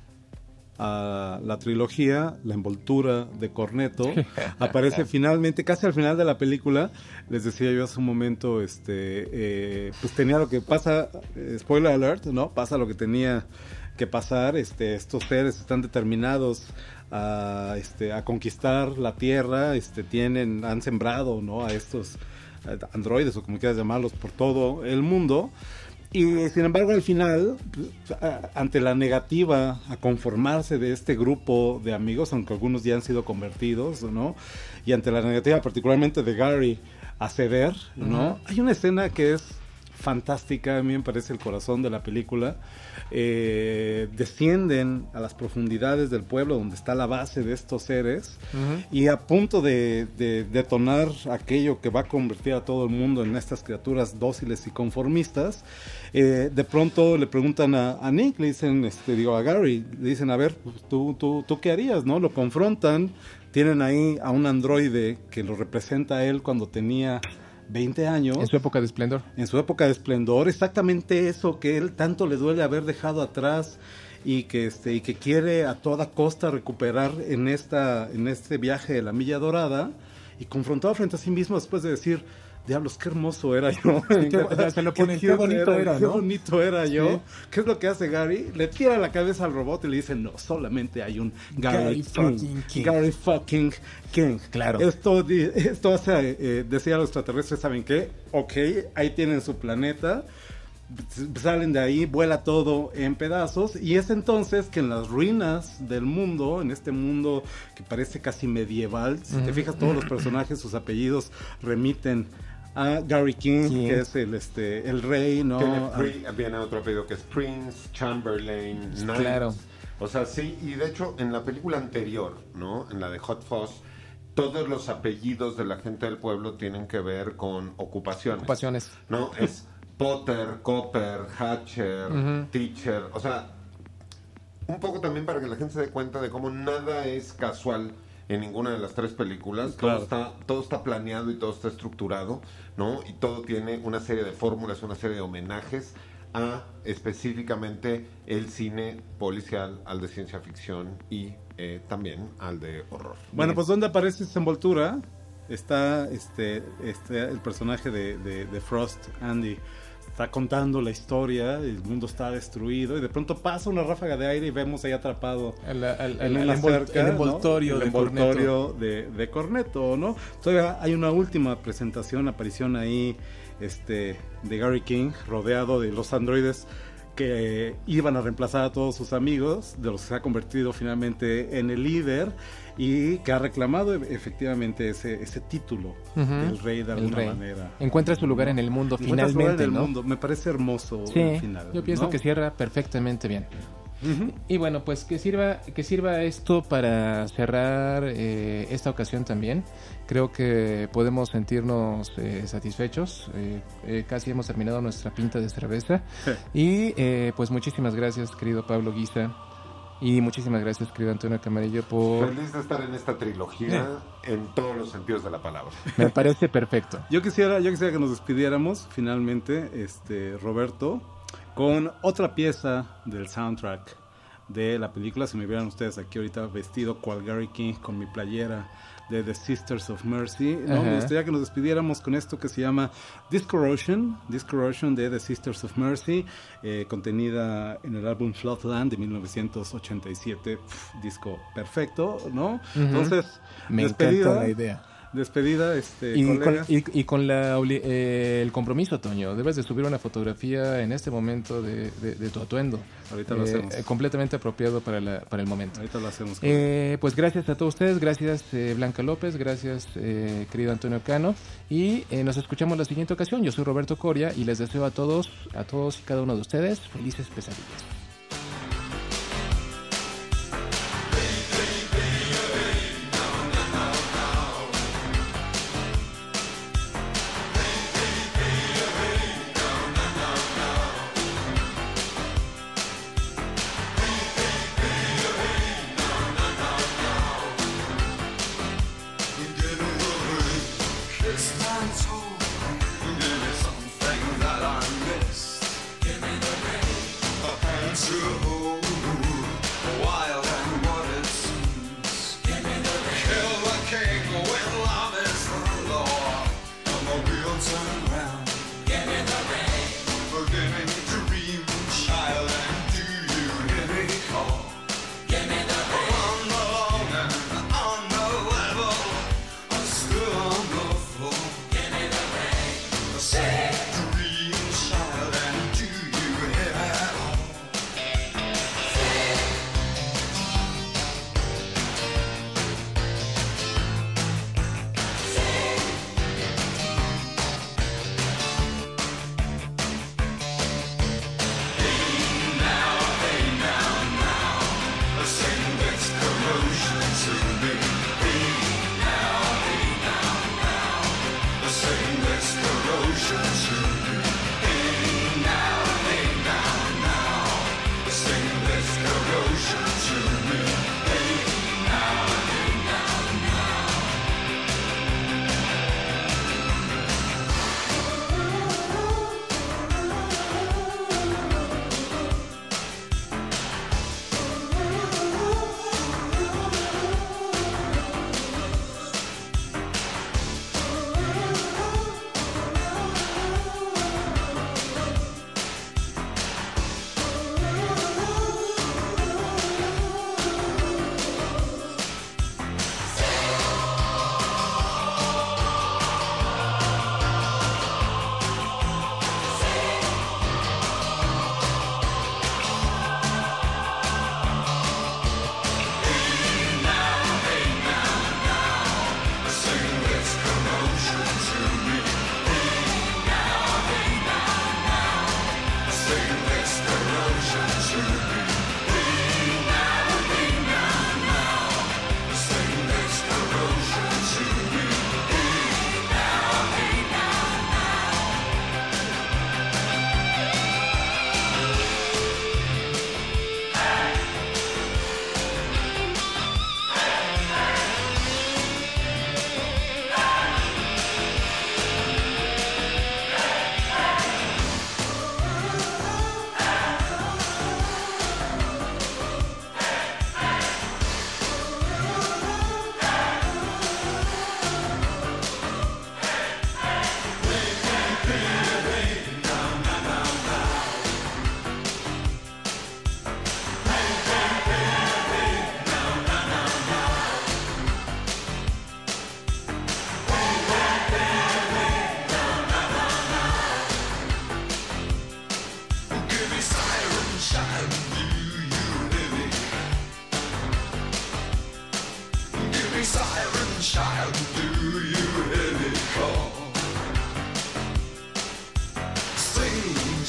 a la trilogía, la envoltura de Cornetto, aparece finalmente, casi al final de la película. Les decía yo hace un momento, pues tenía lo que pasa, spoiler alert, ¿no? Pasa lo que tenía que pasar. Estos seres están determinados a conquistar la Tierra, han sembrado, ¿no? A estos androides, o como quieras llamarlos, por todo el mundo. Y sin embargo al final, ante la negativa a conformarse de este grupo de amigos, aunque algunos ya han sido convertidos, ¿no? Y ante la negativa particularmente de Gary a ceder, ¿no? Hay una escena que es fantástica, a mí me parece el corazón de la película. Descienden a las profundidades del pueblo donde está la base de estos seres, y a punto de detonar aquello que va a convertir a todo el mundo en estas criaturas dóciles y conformistas, de pronto le preguntan a Nick, le dicen, a Gary, le dicen, a ver, ¿tú qué harías? ¿No? Lo confrontan, tienen ahí a un androide que lo representa a él cuando tenía 20 años. En su época de esplendor. En su época de esplendor, exactamente eso que él tanto le duele haber dejado atrás y que quiere a toda costa recuperar en este viaje de la Milla Dorada, y confrontado frente a sí mismo después de decir, diablos, qué hermoso era yo. Se lo ponen, qué bonito era, ¿no? Qué bonito era yo. Sí. ¿Qué es lo que hace Gary? Le tira la cabeza al robot y le dice, no, solamente hay un Gary fucking King. Gary fucking King. Claro. Esto hace, decía a los extraterrestres, ¿saben qué? Ok, ahí tienen su planeta. salen de ahí, vuela todo en pedazos, y es entonces que en las ruinas del mundo, en este mundo que parece casi medieval, si te fijas, todos los personajes, sus apellidos remiten a Gary King, que es el rey, ¿no? Viene otro apellido que es Prince, Chamberlain, Knight. Claro. O sea, sí, y de hecho en la película anterior, ¿no? En la de Hot Fuzz, todos los apellidos de la gente del pueblo tienen que ver con ocupaciones. ¿No? Es Potter, Copper, Hatcher, Teacher. O sea, un poco también para que la gente se dé cuenta de cómo nada es casual en ninguna de las 3 películas. Claro. Todo está planeado y todo está estructurado, ¿no? Y todo tiene una serie de fórmulas, una serie de homenajes a específicamente el cine policial, al de ciencia ficción y también al de horror. Bueno, pues ¿dónde aparece esta envoltura? Está el personaje de Frost, Andy, está contando la historia, el mundo está destruido, y de pronto pasa una ráfaga de aire y vemos ahí atrapado el envoltorio, ¿no? El envoltorio de Cornetto, ¿no? Todavía hay una última aparición ahí de Gary King, rodeado de los androides que iban a reemplazar a todos sus amigos, de los que se ha convertido finalmente en el líder, y que ha reclamado efectivamente ese título del rey de alguna manera. Encuentra su lugar en el mundo finalmente, ¿no? Mundo. Me parece hermoso el final. Yo pienso que cierra perfectamente bien. Y bueno, pues que sirva esto para cerrar esta ocasión también. Creo que podemos sentirnos satisfechos. Casi hemos terminado nuestra pinta de cerveza. Y pues muchísimas gracias, querido Pablo Guisa. Y muchísimas gracias, querido Antonio Camarillo, por... Feliz de estar en esta trilogía en todos los sentidos de la palabra. Me parece perfecto. Yo quisiera que nos despidiéramos finalmente, Roberto, con otra pieza del soundtrack de la película. Si me vieran ustedes aquí ahorita vestido cual Gary King con mi playera de The Sisters of Mercy, ¿no? Me gustaría que nos despidiéramos con esto que se llama Discorrosion de The Sisters of Mercy, contenida en el álbum Floodland de 1987, disco perfecto, ¿no? Entonces, me encanta la idea. Despedida, y con el compromiso, Toño, debes de subir una fotografía en este momento de tu atuendo. Ahorita lo hacemos. Completamente apropiado para el momento. Ahorita lo hacemos. Pues gracias a todos ustedes, gracias Blanca López, gracias querido Antonio Cano, y nos escuchamos la siguiente ocasión. Yo soy Roberto Coria y les deseo a todos y cada uno de ustedes felices pesadillas.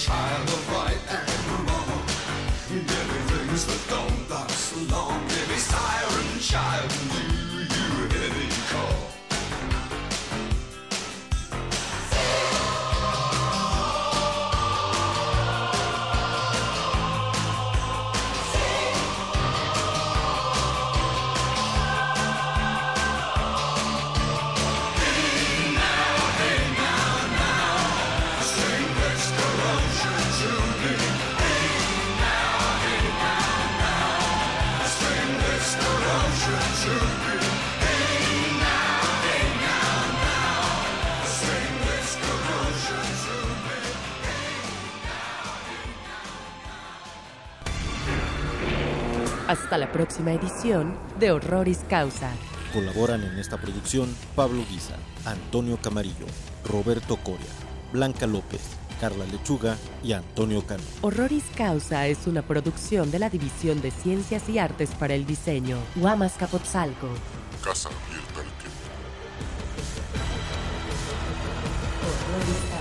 child of right and wrong. Deadly things that don't last long. Baby siren child, do you hear me call? Hasta la próxima edición de Horroris Causa. Colaboran en esta producción Pablo Guisa, Antonio Camarillo, Roberto Coria, Blanca López, Carla Lechuga y Antonio Cano. Horroris Causa es una producción de la División de Ciencias y Artes para el Diseño, Huamascapotzalco. Casa abierta al tiempo. Horroris